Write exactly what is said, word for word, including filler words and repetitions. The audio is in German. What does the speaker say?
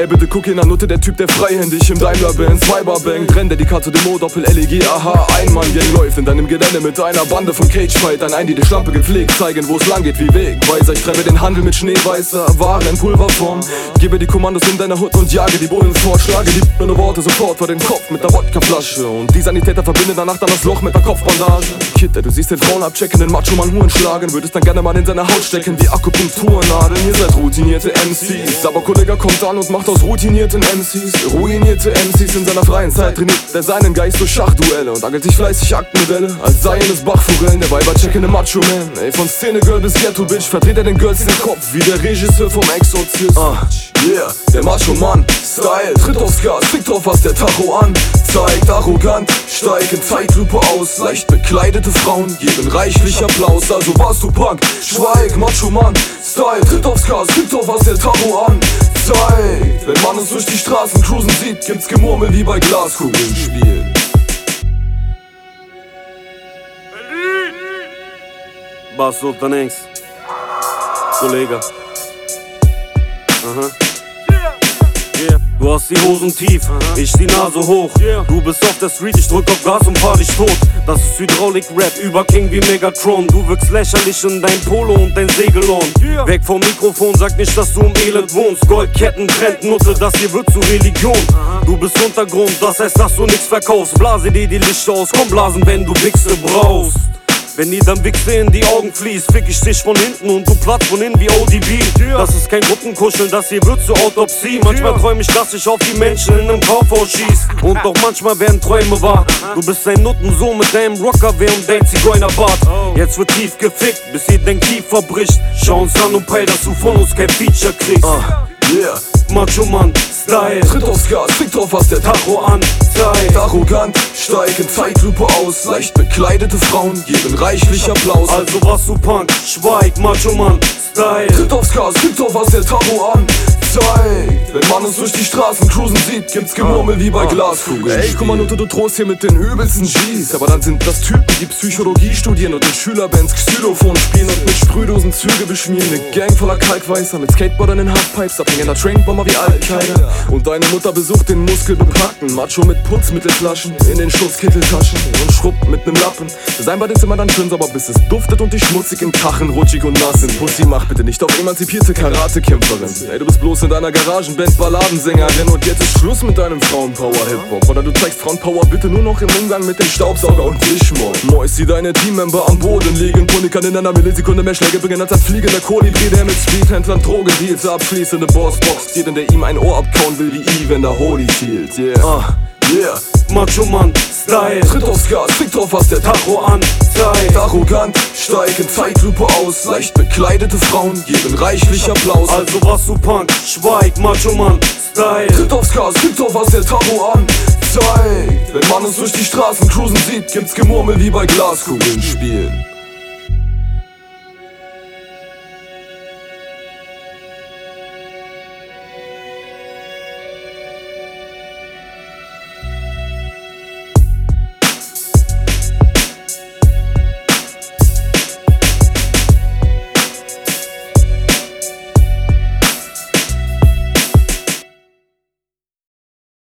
Ey, bitte guck in der Nutte, der Typ, der freihändig im Daimler-Benz Weiberbank rennt, der die Karte Demo, Doppel-L E G, aha, Ein-Mann-Gang läuft in deinem Gelände mit einer Bande von Cage-Fightern ein, die die Schlampe gepflegt zeigen, wo es lang geht wie Wegweiser. Ich treibe den Handel mit schneeweißer Ware in Pulverform, gebe die Kommandos in deiner Hut und jage die Bullen fort, schlage die meine Worte sofort vor den Kopf mit der Wodkaflasche und die Sanitäter verbinden danach dann das Loch mit der Kopfbandage. Kid, du siehst den Frauen abchecken, den Macho-Mann Huren schlagen, würdest dann gerne mal in seine Haut stecken wie Akupunkturnadeln. Ihr seid routinierte M Cs, aber Kollege kommt an und macht aus routinierten M Cs ruinierte M Cs. In seiner freien Zeit trainiert der seinen Geist durch Schachduelle und angelt sich fleißig Aktenmodelle, als seien es Bachforellen, der Weiber-checkende Macho-Man. Ey, von Szene-Girl bis Ghetto-Bitch vertritt er den Girls den Kopf wie der Regisseur vom Exorzist. Ah, yeah, der Macho-Mann-Style tritt aufs Gas, fickt drauf, was der Tacho an zeigt. Arrogant, steig in Zeitlupe aus, leicht bekleidete Frauen geben reichlich Applaus. Also warst du Punk, schweig, Macho-Mann-Style tritt aufs Gas, fickt drauf, was der Tacho an zeigt. Wenn man uns durch die Straßen cruisen sieht, gibt's Gemurmel wie bei Glaskugeln spielen. Bas Sultanengs, Kollege. Aha. Yeah. Du hast die Hosen tief, ich die Nase hoch. Du bist auf der Street, ich drück auf Gas und fahr dich tot. Das ist Hydraulik-Rap, über King wie Megatron. Du wirkst lächerlich in dein Polo und dein Segelhorn. Weg vom Mikrofon, sag nicht, dass du im Elend wohnst. Goldketten, Trend, Nutte, das hier wird zur Religion. Du bist Untergrund, das heißt, dass du nichts verkaufst. Blase dir die Lichter aus, komm blasen, wenn du Wichse brauchst. Wenn dir dann Wichse in die Augen fließt, fick ich dich von hinten und du platzt von innen wie O D B. Das ist kein Gruppenkuscheln, das hier wird zur Autopsie. Manchmal träum ich, dass ich auf die Menschen in einem Kaufhaus schieß. Und auch manchmal werden Träume wahr. Du bist ein Nuttensohn mit deinem Rockerwehr und dein Zigeunerbart. Jetzt wird tief gefickt, bis ihr dein Kiefer bricht. Schau uns an und peil, dass du von uns kein Feature kriegst. Ah, yeah. Macho-Mann-Style tritt aufs Gas, fickt drauf, was der Tacho an zeigt. Arrogant, steig in Zeitlupe aus, leicht bekleidete Frauen geben reichlich Applaus. Also warst du Punk, schweig, Macho-Mann-Style tritt aufs Gas, fickt drauf, was der Tacho an zeigt. Wenn man uns durch die Straßen cruisen sieht, gibt's Gemurmel wie bei Glaskugeln. Ey, guck mal, Nutte, du drohst hier mit den übelsten Gs, aber dann sind das Typen, die Psychologie studieren und in Schülerbands Xylophon spielen und mit Sprühdosen Züge beschmieren. Eine Gang voller Kalkweißer mit Skateboardern in Halfpipes, abhängender Trainbomber wie Al-Qaida. Und deine Mutter besucht den muskelbepackten Macho mit Putzmittelflaschen in den Schutzkitteltaschen und schrubbt mit nem Lappen. Sein Bad ist immer dann schön sauber, bis es duftet und dich schmutzig im Kachen, rutschig und nass in Pussy. Mach bitte nicht auf emanzipierte Karatekämpferin. Ey, du bist bloß in deiner Garagenband Balladensängerin und jetzt ist Schluss mit deinem Frauenpower-Hip-Hop. Oder du zeigst Frauenpower bitte nur noch im Umgang mit dem Staubsauger und Wischmopp. Moist, sieh deine Teammember am Boden liegen, Punikern in einer Millisekunde mehr Schläge bringen als ein fliegender Kolibri, der mit Speedhändlern Drogendeals abschließende Bossbox steht, in der ihm ein Ohr abkauen will wie Evander Holyfield. Yeah. Ah. Yeah, Macho-Mann-Style tritt aufs Gas, fickt drauf, was der Tacho an zeigt. Arrogant, steig in Zeitlupe aus, leicht bekleidete Frauen geben reichlich Applaus. Also warst du Punk, schweig, Macho-Mann-Style tritt aufs Gas, fickt drauf, was der Tacho an zeigt. Wenn man uns durch die Straßen cruisen sieht, gibt's Gemurmel wie bei Glaskugeln spielen.